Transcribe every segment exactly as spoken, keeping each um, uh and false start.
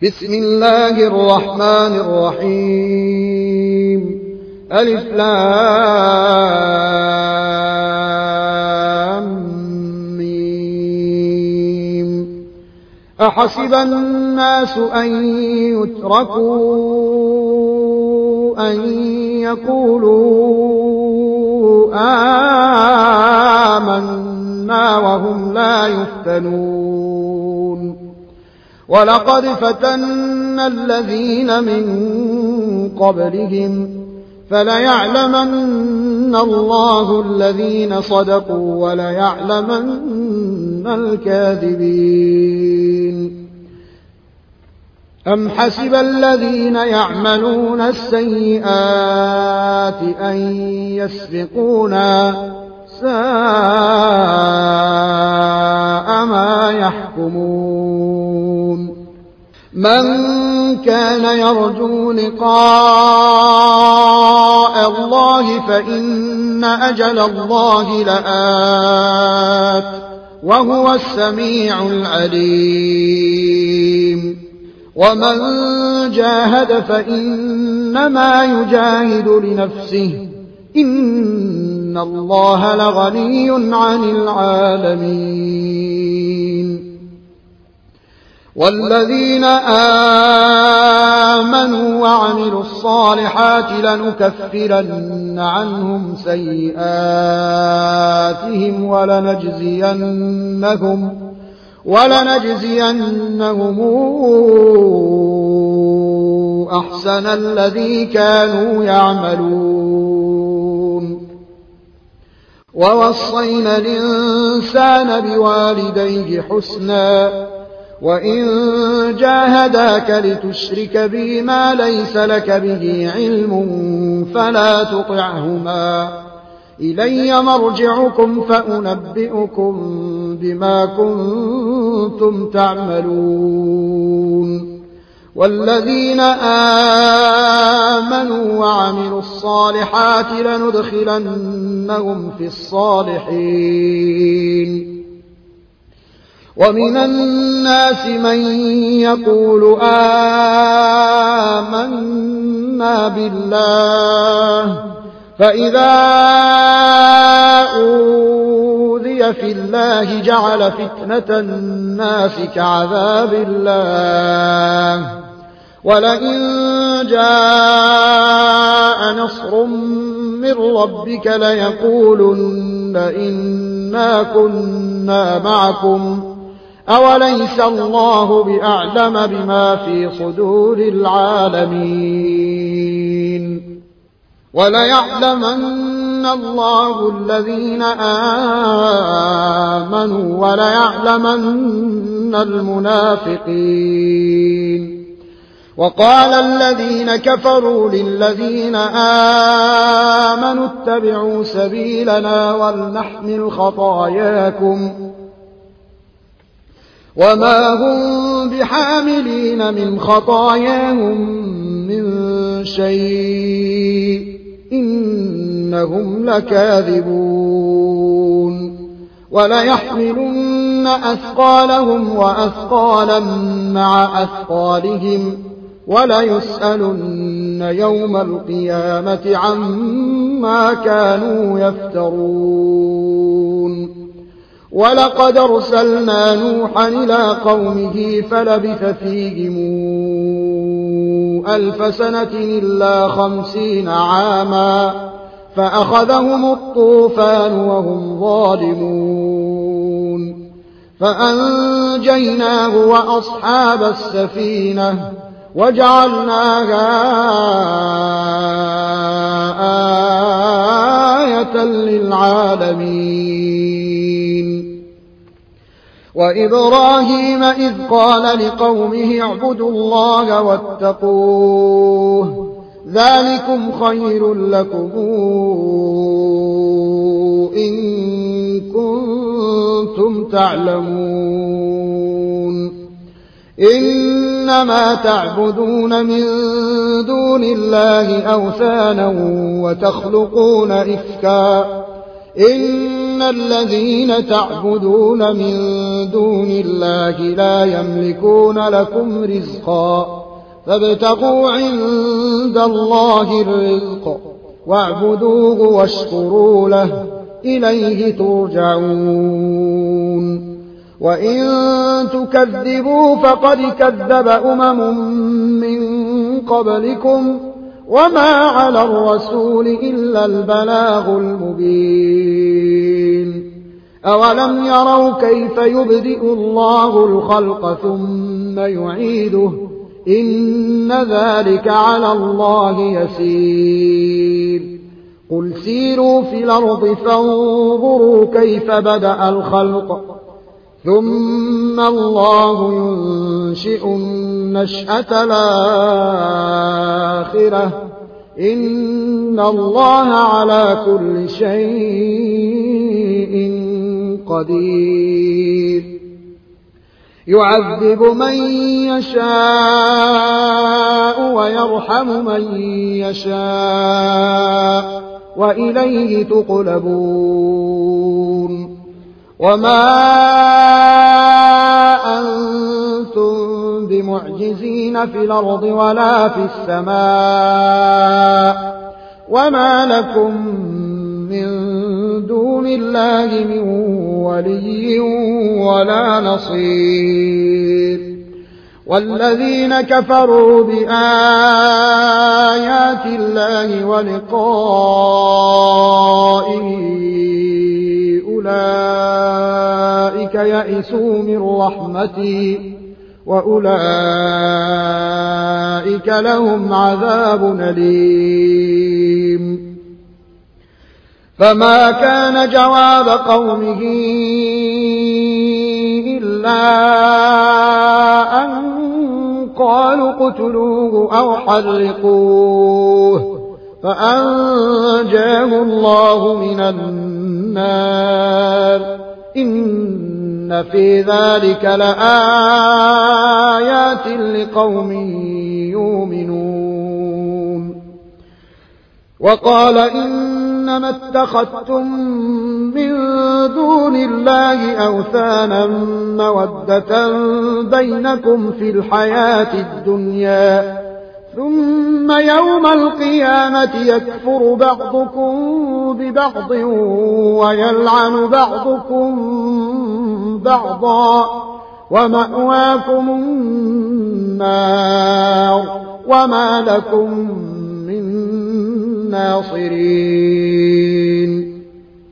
بسم الله الرحمن الرحيم. ألف لام ميم. أحسب الناس أن يتركوا أن يقولوا آمنا وهم لا يفتنون. ولقد فتنا الذين من قبلهم فليعلمن الله الذين صدقوا وليعلمن الكاذبين. أم حسب الذين يعملون السيئات أن يسبقونا ساء ما يحكمون. من كان يرجو لقاء الله فإن أجل الله لآت وهو السميع العليم. ومن جاهد فإنما يجاهد لنفسه إن الله لغني عن العالمين. والذين آمنوا وعملوا الصالحات لنكفرن عنهم سيئاتهم ولنجزينهم ولنجزينهم أحسن الذي كانوا يعملون. ووصينا الإنسان بوالديه حسنا وإن جاهداك لتشرك بي ما ليس لك به علم فلا تطعهما إلي مرجعكم فأنبئكم بما كنتم تعملون. والذين آمنوا وعملوا الصالحات لندخلنهم في الصالحين. ومن الناس من يقول آمنا بالله فإذا أوذي في الله جعل فتنة الناس كعذاب الله ولئن جاء نصر من ربك ليقولن إنا كنا معكم أوليس الله بأعلم بما في صدور العالمين. وليعلمن الله الذين آمنوا وليعلمن المنافقين. وقال الذين كفروا للذين آمنوا اتبعوا سبيلنا ولنحمل خطاياكم وما هم بحاملين من خطاياهم من شيء إنهم لكاذبون. وليحملن أثقالهم وأثقالا مع أثقالهم وليسألن يوم القيامة عما كانوا يفترون. ولقد أرسلنا نوحا إلى قومه فلبث فيهم ألف سنة إلا خمسين عاما فأخذهم الطوفان وهم ظالمون فأنجيناه وأصحاب السفينة وجعلناها آية للعالمين. وإبراهيم إذ قال لقومه اعبدوا الله واتقوه ذلكم خير لكم إن كنتم تعلمون. إنما تعبدون من دون الله أوثانا وتخلقون إفكا إن إن الذين تعبدون من دون الله لا يملكون لكم رزقا فابتغوا عند الله الرزق واعبدوه واشكروا له إليه ترجعون وإن تكذبوا فقد كذب أمم من قبلكم وما على الرسول إلا البلاغ المبين أولم يروا كيف يبدئ الله الخلق ثم يعيده إن ذلك على الله يسير قل سيروا في الأرض فانظروا كيف بدأ الخلق ثم الله ينشئ النشأة الآخرة إن الله على كل شيء قدير يعذب من يشاء ويرحم من يشاء وإليه تقلبون وما أنتم بمعجزين في الأرض ولا في السماء وما لكم من دون الله من ولي ولا نصير والذين كفروا بآيات الله ولقائه أولئك يئسوا من رحمتي وأولئك لهم عذاب أليم فما كان جواب قومه إلا أن قالوا اقتلوه أو حرقوه فأنجاه الله من النار إن في ذلك لآيات لقوم يؤمنون وقال إنما اتخذتم من دون الله أوثانا مودة بينكم في الحياة الدنيا ثم يوم القيامة يكفر بعضكم ببعض ويلعن بعضكم بعضا ومأواكم النار وما لكم من ناصرين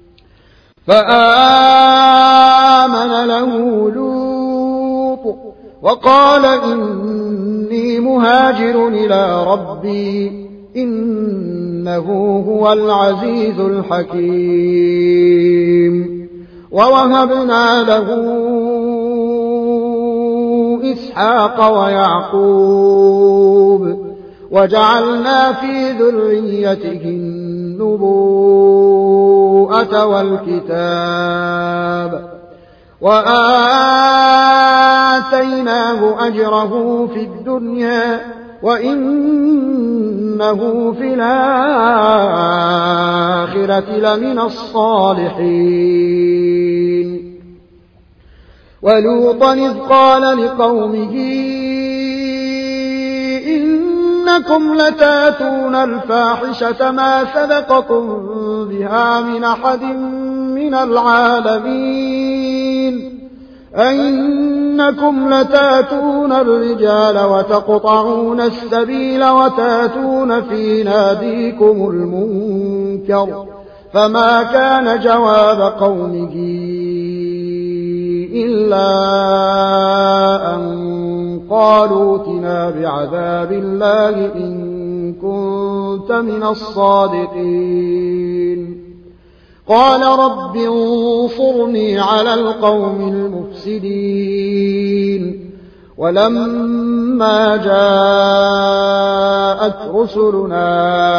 فآمن له لوط وقال إني مهاجر إلى ربي إنه هو العزيز الحكيم ووهبنا له إسحاق ويعقوب وجعلنا في ذريته النبوءة والكتاب وآتيناه أجره في الدنيا وإنه في الآخرة لمن الصالحين ولوطا إذ قال لقومه إنكم لتاتون الفاحشة ما سبقكم بها من أحد من العالمين أئنكم لتاتون الرجال وتقطعون السبيل وتاتون في ناديكم المنكر فما كان جواب قومه إلا أن قالوا ائتنا بعذاب الله إن كنت من الصادقين قال رب انصرني على القوم المفسدين ولما جاءت رسلنا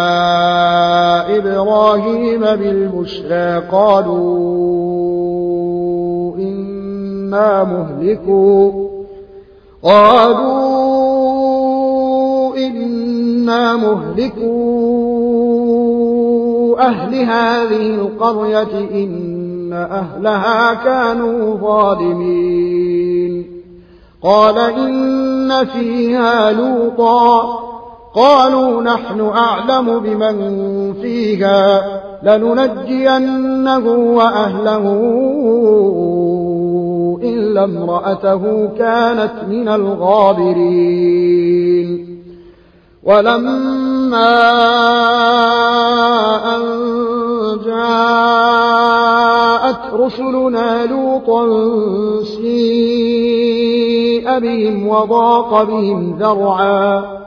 إبراهيم بالبشرى قالوا إنا مهلكوا قالوا إنا مهلكوا أهل هذه القرية إن أهلها كانوا ظالمين. قال إن فيها لوطا قالوا نحن أعلم بمن فيها لننجينه وأهله إلا امرأته كانت من الغابرين. ولما أن جاءت رسلنا لوطا سيء بهم وضاق بهم ذرعا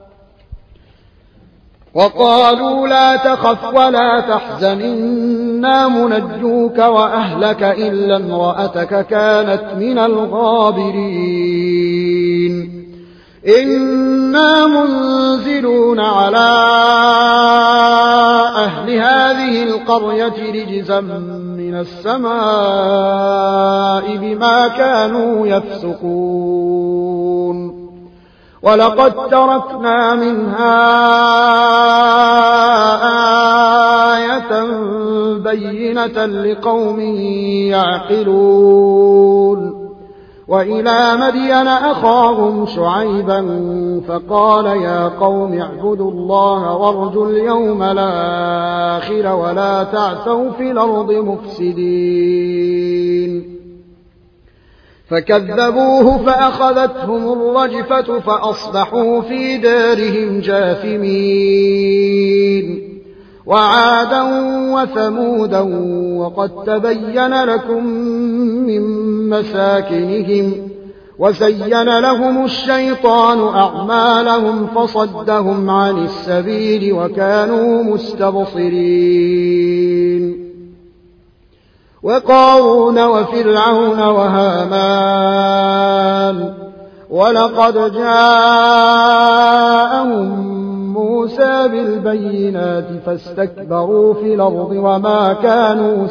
وقالوا لا تخف ولا تحزن إنا منجوك وأهلك إلا امرأتك كانت من الغابرين. إنا منزلون على أهل هذه القرية رجزا من السماء بما كانوا يفسقون. ولقد تركنا منها آية بينة لقوم يعقلون. وإلى مدين أخاهم شعيبا فقال يا قوم اعبدوا الله وارجوا اليوم الآخر ولا تعثوا في الأرض مفسدين. فكذبوه فأخذتهم الرجفة فأصبحوا في دارهم جاثمين. وعادا وثمودا وقد تبين لكم من مساكنهم وزين لهم الشيطان أعمالهم فصدهم عن السبيل وكانوا مستبصرين. وقارون وفرعون وهامان ولقد جاءهم موسى بالبينات فاستكبروا في الأرض وما كانوا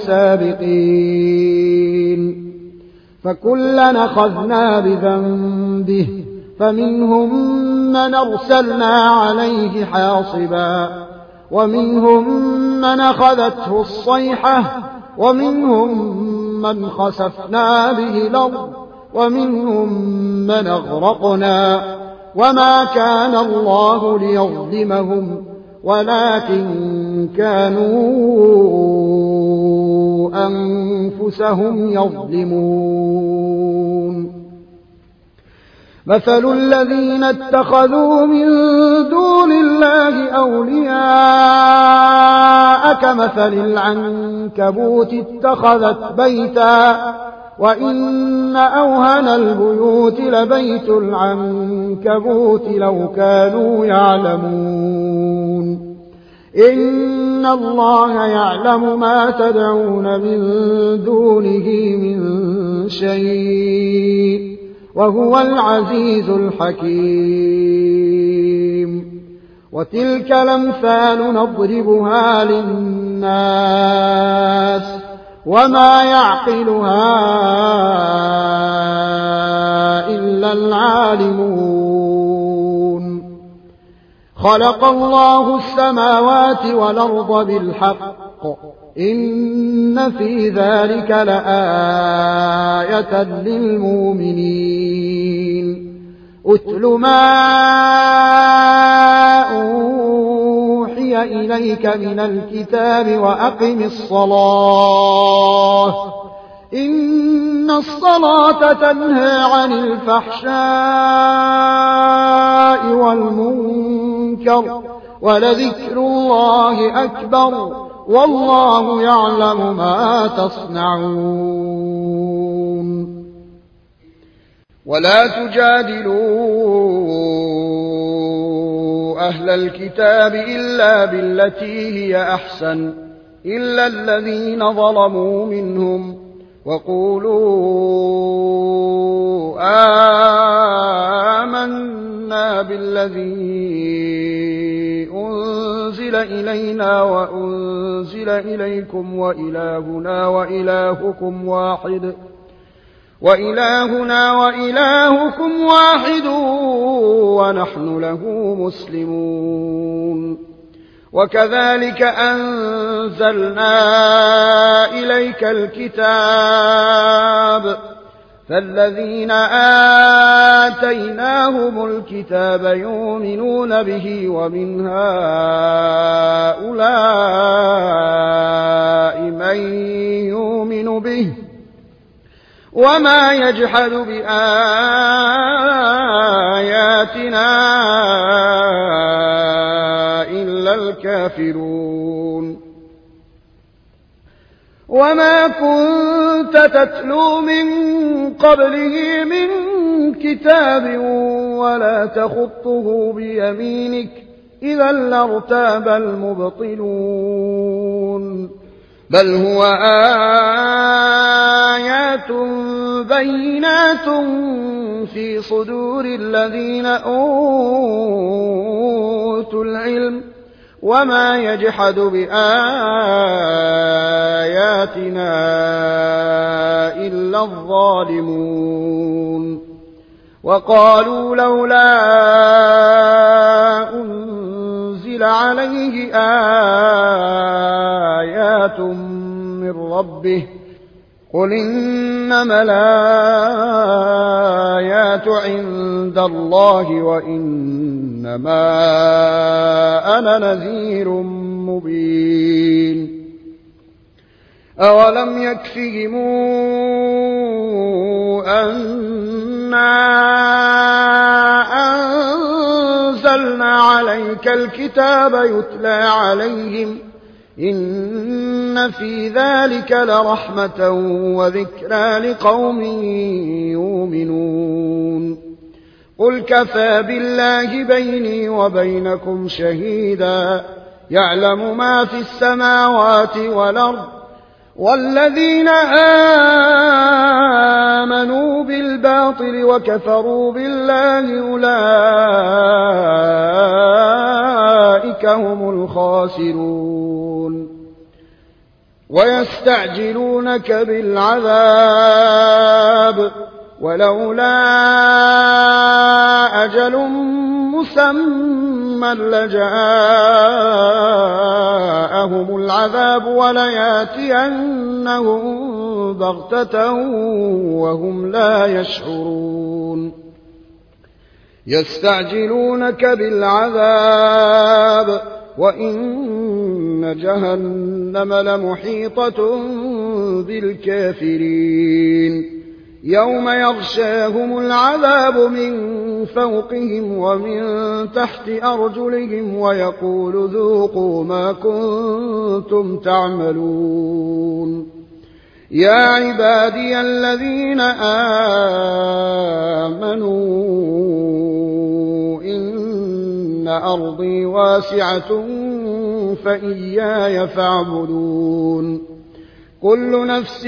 سابقين. فكلا أخذنا بذنبه فمنهم من أرسلنا عليه حاصبا ومنهم من أخذته الصيحة ومنهم من خسفنا به الأرض ومنهم من أغرقنا وما كان الله ليظلمهم ولكن كانوا أنفسهم يظلمون. مثل الذين اتخذوا من دون الله أولياء كمثل العنكبوت اتخذت بيتا وإن أوهن البيوت لبيت العنكبوت لو كانوا يعلمون. إن الله يعلم ما تدعون من دونه من شيء وهو العزيز الحكيم. وتلك الأمثال نضربها للناس وما يعقلها إلا العالمون. خلق الله السماوات والأرض بالحق إن في ذلك لآية للمؤمنين. أتل ما أوحي إليك من الكتاب وأقم الصلاة إن الصلاة تنهى عن الفحشاء والمنكر ولذكر الله أكبر والله يعلم ما تصنعون. ولا تجادلوا أهل الكتاب إلا بالتي هي أحسن إلا الذين ظلموا منهم وقولوا آمنا بالذي أنزل إلينا وأنزل إليكم وإلهنا وإلهكم واحد وإلهنا وإلهكم واحد ونحن له مسلمون. وكذلك أنزلنا إليك الكتاب فالذين آتيناهم الكتاب يؤمنون به ومن هؤلاء من يؤمن به وما يجحد بآياتنا إلا الكافرون وما كنت تتلو من قبله من كتاب ولا تخطه بيمينك إذا لارتاب المبطلون بل هو آيات بينات في صدور الذين أوتوا العلم وما يجحد بآياتنا إلا الظالمون وقالوا لولا أنزل عليه آيات من ربه قل إنما الآيات عند الله وإنما أنا نذير مبين أولم يكفهم أنا أنزلنا عليك الكتاب يتلى عليهم إن في ذلك لرحمة وذكرى لقوم يؤمنون قل كفى بالله بيني وبينكم شهيدا يعلم ما في السماوات والأرض والذين آمنوا بالباطل وكفروا بالله أولئك هم الخاسرون ويستعجلونك بالعذاب ولولا أجل مسمى لجاءهم العذاب ولياتينهم بغتة وهم لا يشعرون يستعجلونك بالعذاب وإن جهنم لمحيطة بالكافرين يوم يغشاهم العذاب من فوقهم ومن تحت أرجلهم ويقول ذوقوا ما كنتم تعملون يا عبادي الذين آمنوا إن أرضي واسعة فإياي فاعبدون كل نفس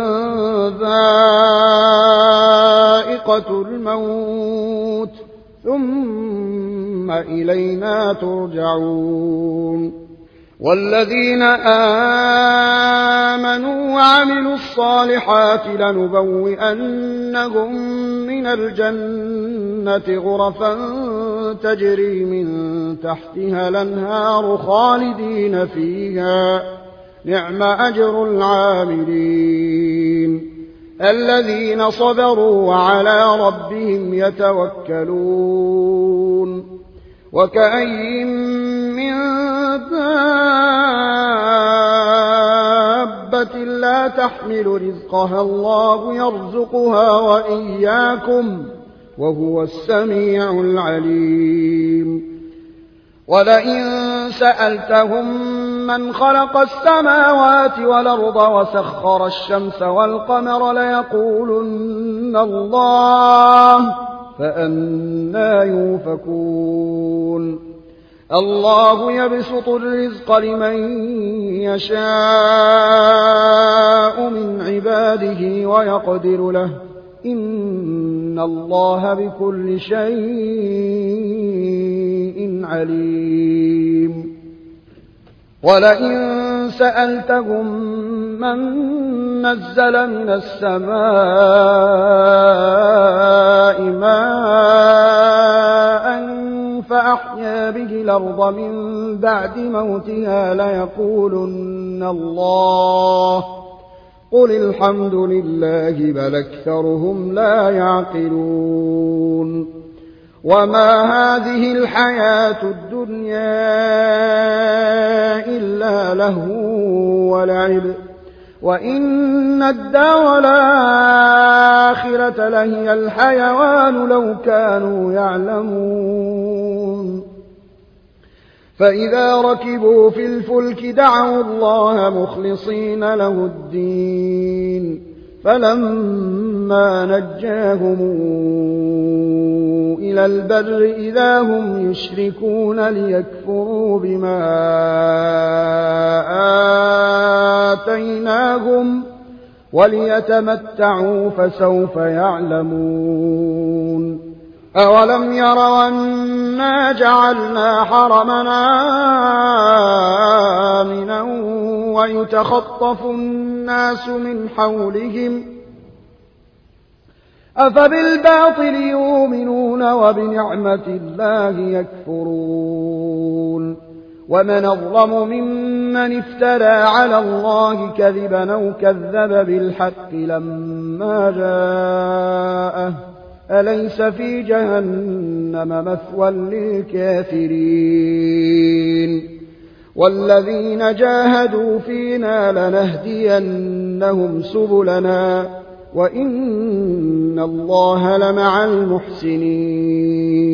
ذائقة الموت ثم إلينا ترجعون والذين آمنوا وعملوا الصالحات لنبوئنهم من الجنة غرفا تجري من تحتها الأنهار خالدين فيها نعم أجر العاملين الذين صبروا وعلى ربهم يتوكلون وكأين من دابة لا تحمل رزقها الله يرزقها وإياكم وهو السميع العليم ولئن سألتهم من خلق السماوات والأرض وسخر الشمس والقمر ليقولن الله فأنى يوفكون الله يبسط الرزق لمن يشاء من عباده ويقدر له إن الله بكل شيء عليم ولئن سألتهم من نزل من السماء ماء فأحيا به الأرض من بعد موتها ليقولن الله قل الحمد لله بل أكثرهم لا يعقلون وما هذه الحياة الدنيا إلا لهو ولعب وإن الدار الآخرة لهي الحيوان لو كانوا يعلمون فإذا ركبوا في الفلك دعوا الله مخلصين له الدين فلما نجاهم إلى البر إذا هم يشركون ليكفروا بما آتيناهم وليتمتعوا فسوف يعلمون أولم يروا أنا جعلنا حرمنا آمنا ويتخطف الناس من حولهم أفبالباطل يؤمنون وبنعمة الله يكفرون ومن أظلم ممن افترى على الله كذبا أو كذب بالحق لما جاءه أليس في جهنم مثوى للكافرين والذين جاهدوا فينا لنهدينهم سبلنا وإن الله لمع المحسنين